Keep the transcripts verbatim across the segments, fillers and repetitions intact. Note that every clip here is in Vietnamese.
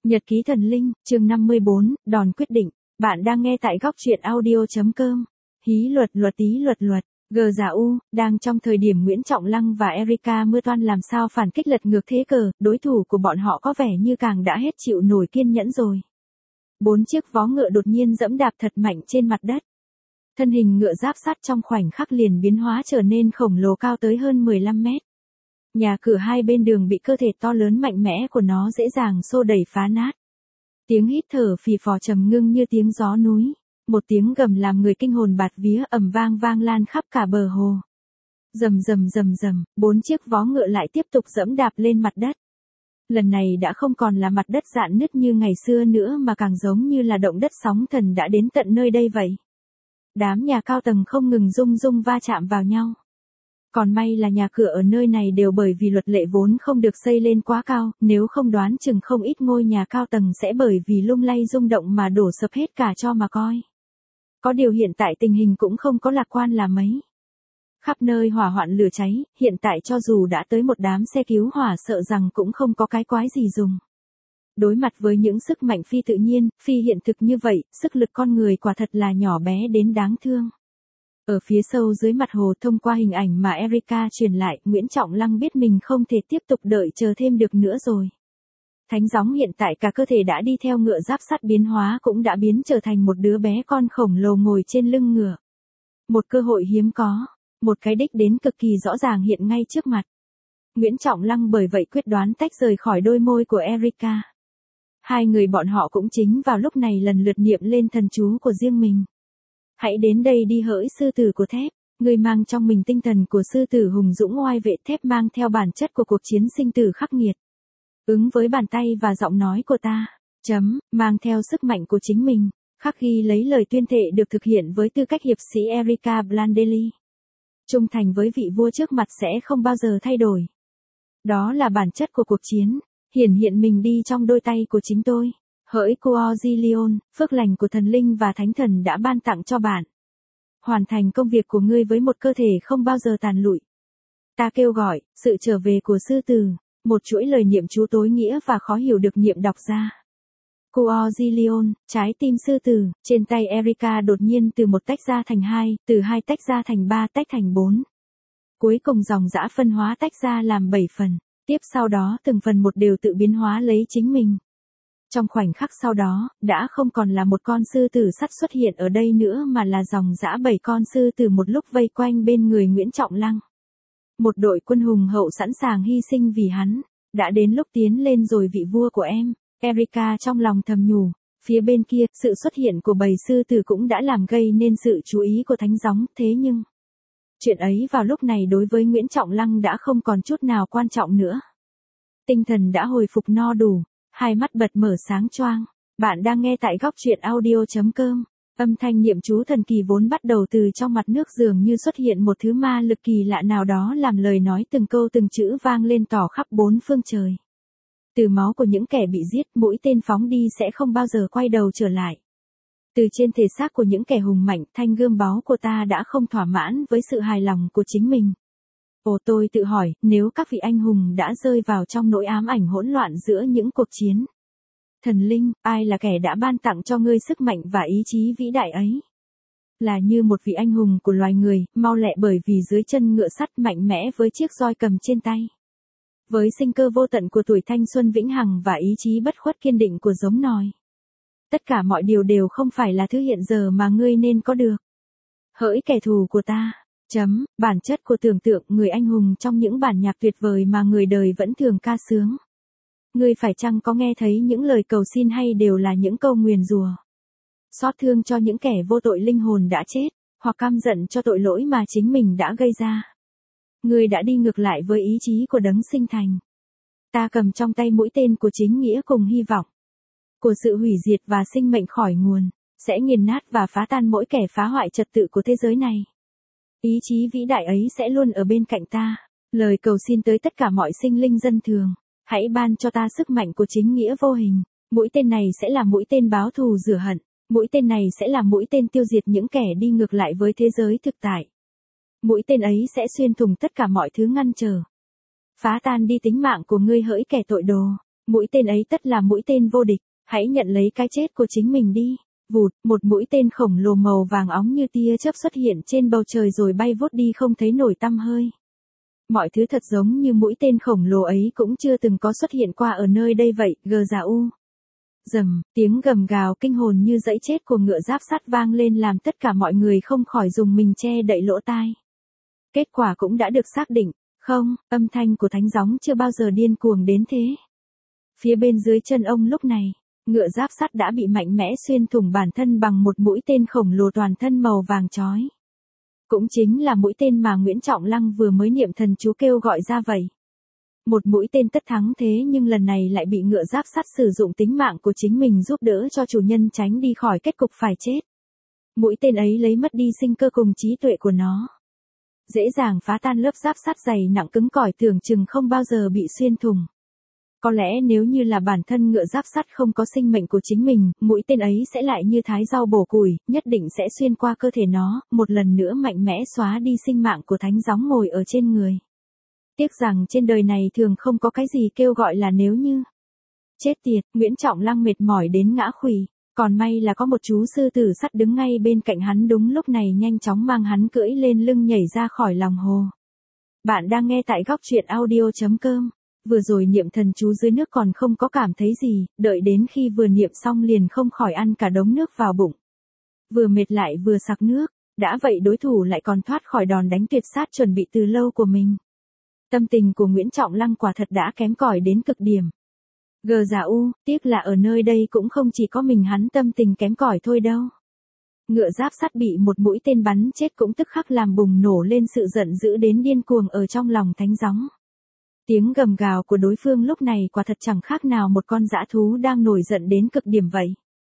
Nhật ký thần linh, chương năm mươi bốn, đòn quyết định. Bạn đang nghe tại góc truyện audio.com. Hí luật luật tí luật luật. Gờ giả U, đang trong thời điểm Nguyễn Trọng Lăng và Erika Mưa Toan làm sao phản kích lật ngược thế cờ, đối thủ của bọn họ có vẻ như càng đã hết chịu nổi kiên nhẫn rồi. Bốn chiếc vó ngựa đột nhiên dẫm đạp thật mạnh trên mặt đất. Thân hình ngựa giáp sắt trong khoảnh khắc liền biến hóa trở nên khổng lồ cao tới hơn mười lăm mét. Nhà cửa hai bên đường bị cơ thể to lớn mạnh mẽ của nó dễ dàng xô đẩy phá nát. Tiếng hít thở phì phò trầm ngưng như tiếng gió núi. Một tiếng gầm làm người kinh hồn bạt vía ầm vang vang lan khắp cả bờ hồ. Rầm rầm rầm rầm, bốn chiếc vó ngựa lại tiếp tục dẫm đạp lên mặt đất. Lần này đã không còn là mặt đất rạn nứt như ngày xưa nữa mà càng giống như là động đất sóng thần đã đến tận nơi đây vậy. Đám nhà cao tầng không ngừng rung rung va chạm vào nhau. Còn may là nhà cửa ở nơi này đều bởi vì luật lệ vốn không được xây lên quá cao, nếu không đoán chừng không ít ngôi nhà cao tầng sẽ bởi vì lung lay rung động mà đổ sập hết cả cho mà coi. Có điều hiện tại tình hình cũng không có lạc quan là mấy. Khắp nơi hỏa hoạn lửa cháy, hiện tại cho dù đã tới một đám xe cứu hỏa sợ rằng cũng không có cái quái gì dùng. Đối mặt với những sức mạnh phi tự nhiên, phi hiện thực như vậy, sức lực con người quả thật là nhỏ bé đến đáng thương. Ở phía sâu dưới mặt hồ thông qua hình ảnh mà Erika truyền lại, Nguyễn Trọng Lăng biết mình không thể tiếp tục đợi chờ thêm được nữa rồi. Thánh gióng hiện tại cả cơ thể đã đi theo ngựa giáp sắt biến hóa cũng đã biến trở thành một đứa bé con khổng lồ ngồi trên lưng ngựa. Một cơ hội hiếm có, một cái đích đến cực kỳ rõ ràng hiện ngay trước mặt. Nguyễn Trọng Lăng bởi vậy quyết đoán tách rời khỏi đôi môi của Erika. Hai người bọn họ cũng chính vào lúc này lần lượt niệm lên thần chú của riêng mình. Hãy đến đây đi hỡi sư tử của thép, người mang trong mình tinh thần của sư tử hùng dũng oai vệ thép mang theo bản chất của cuộc chiến sinh tử khắc nghiệt. Ứng với bàn tay và giọng nói của ta, chấm, mang theo sức mạnh của chính mình, khắc ghi lấy lời tuyên thệ được thực hiện với tư cách hiệp sĩ Erika Blandelli. Trung thành với vị vua trước mặt sẽ không bao giờ thay đổi. Đó là bản chất của cuộc chiến, hiển hiện mình đi trong đôi tay của chính tôi. Hỡi cô Ozilion, phước lành của thần linh và thánh thần đã ban tặng cho bạn. Hoàn thành công việc của ngươi với một cơ thể không bao giờ tàn lụi. Ta kêu gọi, sự trở về của sư tử, một chuỗi lời niệm chú tối nghĩa và khó hiểu được niệm đọc ra. Cô Ozilion, trái tim sư tử, trên tay Erika đột nhiên từ một tách ra thành hai, từ hai tách ra thành ba tách thành bốn. Cuối cùng dòng dã phân hóa tách ra làm bảy phần, tiếp sau đó từng phần một đều tự biến hóa lấy chính mình. Trong khoảnh khắc sau đó, đã không còn là một con sư tử sắt xuất hiện ở đây nữa mà là dòng dã bảy con sư tử một lúc vây quanh bên người Nguyễn Trọng Lăng. Một đội quân hùng hậu sẵn sàng hy sinh vì hắn, đã đến lúc tiến lên rồi vị vua của em, Erika trong lòng thầm nhủ. Phía bên kia, sự xuất hiện của bầy sư tử cũng đã làm gây nên sự chú ý của thánh gióng, thế nhưng chuyện ấy vào lúc này đối với Nguyễn Trọng Lăng đã không còn chút nào quan trọng nữa. Tinh thần đã hồi phục no đủ. Hai mắt bật mở sáng choang. Bạn đang nghe tại góc truyện audio.com. Âm thanh niệm chú thần kỳ vốn bắt đầu từ trong mặt nước dường như xuất hiện một thứ ma lực kỳ lạ nào đó làm lời nói từng câu từng chữ vang lên tỏ khắp bốn phương trời. Từ máu của những kẻ bị giết, mũi tên phóng đi sẽ không bao giờ quay đầu trở lại. Từ trên thể xác của những kẻ hùng mạnh, thanh gươm báu của ta đã không thỏa mãn với sự hài lòng của chính mình. Ồ, tôi tự hỏi, nếu các vị anh hùng đã rơi vào trong nỗi ám ảnh hỗn loạn giữa những cuộc chiến. Thần linh, ai là kẻ đã ban tặng cho ngươi sức mạnh và ý chí vĩ đại ấy? Là như một vị anh hùng của loài người, mau lẹ bởi vì dưới chân ngựa sắt mạnh mẽ với chiếc roi cầm trên tay. Với sinh cơ vô tận của tuổi thanh xuân vĩnh hằng và ý chí bất khuất kiên định của giống nòi. Tất cả mọi điều đều không phải là thứ hiện giờ mà ngươi nên có được. Hỡi kẻ thù của ta. Chấm, bản chất của tưởng tượng người anh hùng trong những bản nhạc tuyệt vời mà người đời vẫn thường ca sướng. Ngươi phải chăng có nghe thấy những lời cầu xin hay đều là những câu nguyền rủa? Xót thương cho những kẻ vô tội linh hồn đã chết, hoặc căm giận cho tội lỗi mà chính mình đã gây ra. Ngươi đã đi ngược lại với ý chí của đấng sinh thành. Ta cầm trong tay mũi tên của chính nghĩa cùng hy vọng. Của sự hủy diệt và sinh mệnh khỏi nguồn, sẽ nghiền nát và phá tan mỗi kẻ phá hoại trật tự của thế giới này. Ý chí vĩ đại ấy sẽ luôn ở bên cạnh ta. Lời cầu xin tới tất cả mọi sinh linh dân thường. Hãy ban cho ta sức mạnh của chính nghĩa vô hình. Mũi tên này sẽ là mũi tên báo thù rửa hận. Mũi tên này sẽ là mũi tên tiêu diệt những kẻ đi ngược lại với thế giới thực tại. Mũi tên ấy sẽ xuyên thủng tất cả mọi thứ ngăn trở. Phá tan đi tính mạng của ngươi hỡi kẻ tội đồ. Mũi tên ấy tất là mũi tên vô địch, hãy nhận lấy cái chết của chính mình đi. Vụt, một mũi tên khổng lồ màu vàng óng như tia chớp xuất hiện trên bầu trời rồi bay vút đi không thấy nổi tăm hơi. Mọi thứ thật giống như mũi tên khổng lồ ấy cũng chưa từng có xuất hiện qua ở nơi đây vậy, gờ giả u. Rầm, tiếng gầm gào kinh hồn như dẫy chết của ngựa giáp sắt vang lên làm tất cả mọi người không khỏi dùng mình che đậy lỗ tai. Kết quả cũng đã được xác định, không, âm thanh của thánh gióng chưa bao giờ điên cuồng đến thế. Phía bên dưới chân ông lúc này, ngựa giáp sắt đã bị mạnh mẽ xuyên thủng bản thân bằng một mũi tên khổng lồ toàn thân màu vàng chói. Cũng chính là mũi tên mà Nguyễn Trọng Lăng vừa mới niệm thần chú kêu gọi ra vậy. Một mũi tên tất thắng thế nhưng lần này lại bị ngựa giáp sắt sử dụng tính mạng của chính mình giúp đỡ cho chủ nhân tránh đi khỏi kết cục phải chết. Mũi tên ấy lấy mất đi sinh cơ cùng trí tuệ của nó. Dễ dàng phá tan lớp giáp sắt dày nặng cứng cỏi tưởng chừng không bao giờ bị xuyên thủng. Có lẽ nếu như là bản thân ngựa giáp sắt không có sinh mệnh của chính mình, mũi tên ấy sẽ lại như thái rau bổ củi, nhất định sẽ xuyên qua cơ thể nó, một lần nữa mạnh mẽ xóa đi sinh mạng của thánh gióng ngồi ở trên người. Tiếc rằng trên đời này thường không có cái gì kêu gọi là nếu như. Chết tiệt, Nguyễn Trọng Lăng mệt mỏi đến ngã khuỵu, còn may là có một chú sư tử sắt đứng ngay bên cạnh hắn đúng lúc này nhanh chóng mang hắn cưỡi lên lưng nhảy ra khỏi lòng hồ. Bạn đang nghe tại góc truyện audio chấm com. Vừa rồi niệm thần chú dưới nước còn không có cảm thấy gì, đợi đến khi vừa niệm xong liền không khỏi ăn cả đống nước vào bụng. Vừa mệt lại vừa sặc nước, đã vậy đối thủ lại còn thoát khỏi đòn đánh tuyệt sát chuẩn bị từ lâu của mình. Tâm tình của Nguyễn Trọng Lăng quả thật đã kém cỏi đến cực điểm. Gờ giả u, tiếc là ở nơi đây cũng không chỉ có mình hắn tâm tình kém cỏi thôi đâu. Ngựa giáp sắt bị một mũi tên bắn chết cũng tức khắc làm bùng nổ lên sự giận dữ đến điên cuồng ở trong lòng thánh gióng. Tiếng gầm gào của đối phương lúc này quả thật chẳng khác nào một con dã thú đang nổi giận đến cực điểm vậy.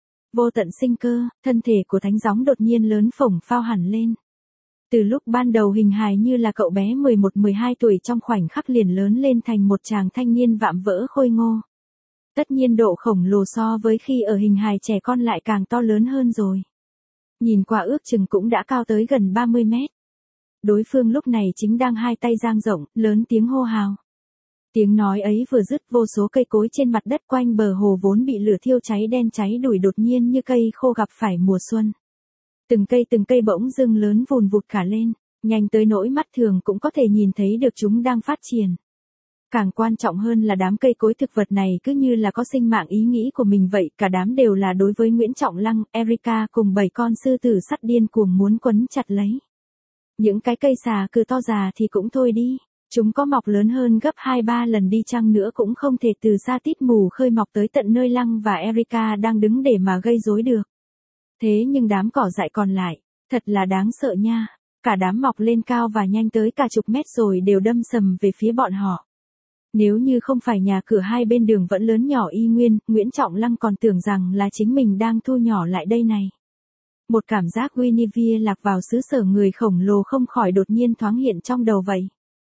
Vô tận sinh cơ, thân thể của thánh gióng đột nhiên lớn phồng phao hẳn lên. Từ lúc ban đầu hình hài như là cậu bé mười một mười hai tuổi trong khoảnh khắc liền lớn lên thành một chàng thanh niên vạm vỡ khôi ngô. Tất nhiên độ khổng lồ so với khi ở hình hài trẻ con lại càng to lớn hơn rồi. Nhìn qua ước chừng cũng đã cao tới gần ba mươi mét. Đối phương lúc này chính đang hai tay dang rộng, lớn tiếng hô hào. Tiếng nói ấy vừa dứt vô số cây cối trên mặt đất quanh bờ hồ vốn bị lửa thiêu cháy đen cháy đủi đột nhiên như cây khô gặp phải mùa xuân. Từng cây từng cây bỗng dưng lớn vùn vụt cả lên, nhanh tới nỗi mắt thường cũng có thể nhìn thấy được chúng đang phát triển. Càng quan trọng hơn là đám cây cối thực vật này cứ như là có sinh mạng ý nghĩ của mình vậy, cả đám đều là đối với Nguyễn Trọng Lăng, Erica cùng bảy con sư tử sắt điên cuồng muốn quấn chặt lấy. Những cái cây xà cừ to già thì cũng thôi đi. Chúng có mọc lớn hơn gấp hai ba lần đi chăng nữa cũng không thể từ xa tít mù khơi mọc tới tận nơi Lăng và Erica đang đứng để mà gây rối được. Thế nhưng đám cỏ dại còn lại, thật là đáng sợ nha. Cả đám mọc lên cao và nhanh tới cả chục mét rồi đều đâm sầm về phía bọn họ. Nếu như không phải nhà cửa hai bên đường vẫn lớn nhỏ y nguyên, Nguyễn Trọng Lăng còn tưởng rằng là chính mình đang thu nhỏ lại đây này. Một cảm giác Guinevere lạc vào xứ sở người khổng lồ không khỏi đột nhiên thoáng hiện trong đầu vậy.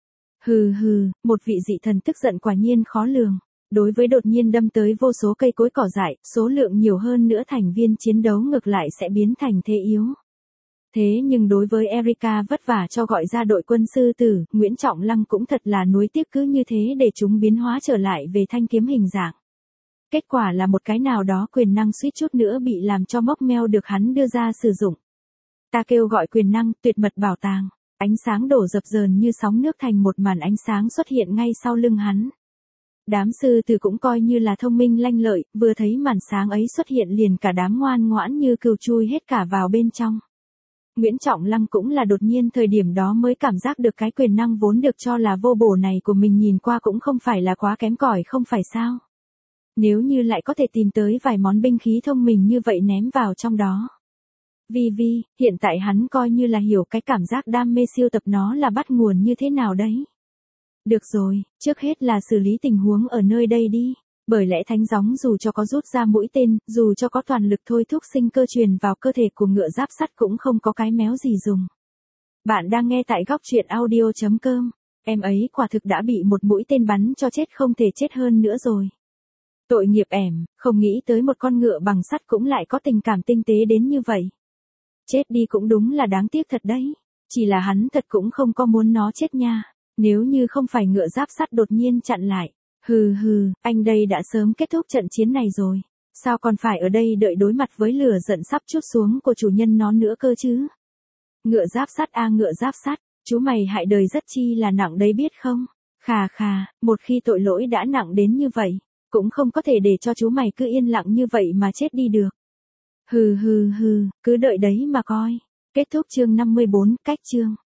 Hừ hừ, một vị dị thần tức giận quả nhiên khó lường. Đối với đột nhiên đâm tới vô số cây cối cỏ dại, số lượng nhiều hơn nữa thành viên chiến đấu ngược lại sẽ biến thành thế yếu. Thế nhưng đối với Erica vất vả cho gọi ra đội quân sư tử, Nguyễn Trọng Lăng cũng thật là nuối tiếc cứ như thế để chúng biến hóa trở lại về thanh kiếm hình dạng. Kết quả là một cái nào đó quyền năng suýt chút nữa bị làm cho mốc meo được hắn đưa ra sử dụng. Ta kêu gọi quyền năng tuyệt mật bảo tàng. Ánh sáng đổ dập dờn như sóng nước thành một màn ánh sáng xuất hiện ngay sau lưng hắn. Đám sư tử cũng coi như là thông minh lanh lợi, vừa thấy màn sáng ấy xuất hiện liền cả đám ngoan ngoãn như cừu chui hết cả vào bên trong. Nguyễn Trọng Lăng cũng là đột nhiên thời điểm đó mới cảm giác được cái quyền năng vốn được cho là vô bổ này của mình nhìn qua cũng không phải là quá kém cỏi không phải sao. Nếu như lại có thể tìm tới vài món binh khí thông minh như vậy ném vào trong đó. Vì vì, hiện tại hắn coi như là hiểu cái cảm giác đam mê siêu tập nó là bắt nguồn như thế nào đấy. Được rồi, trước hết là xử lý tình huống ở nơi đây đi. Bởi lẽ thánh gióng dù cho có rút ra mũi tên, dù cho có toàn lực thôi thúc sinh cơ truyền vào cơ thể của ngựa giáp sắt cũng không có cái méo gì dùng. Bạn đang nghe tại góc truyện audio chấm com. Em ấy quả thực đã bị một mũi tên bắn cho chết không thể chết hơn nữa rồi. Tội nghiệp ẻm, không nghĩ tới một con ngựa bằng sắt cũng lại có tình cảm tinh tế đến như vậy. Chết đi cũng đúng là đáng tiếc thật đấy. Chỉ là hắn thật cũng không có muốn nó chết nha. Nếu như không phải ngựa giáp sắt đột nhiên chặn lại, Hừ hừ, anh đây đã sớm kết thúc trận chiến này rồi. Sao còn phải ở đây đợi đối mặt với lửa giận sắp trút xuống của chủ nhân nó nữa cơ chứ? Ngựa giáp sắt a ngựa giáp sắt, chú mày hại đời rất chi là nặng đấy biết không? Khà khà, một khi tội lỗi đã nặng đến như vậy, cũng không có thể để cho chú mày cứ yên lặng như vậy mà chết đi được. Hừ hừ hừ, cứ đợi đấy mà coi. Kết thúc chương năm mươi bốn, cách chương.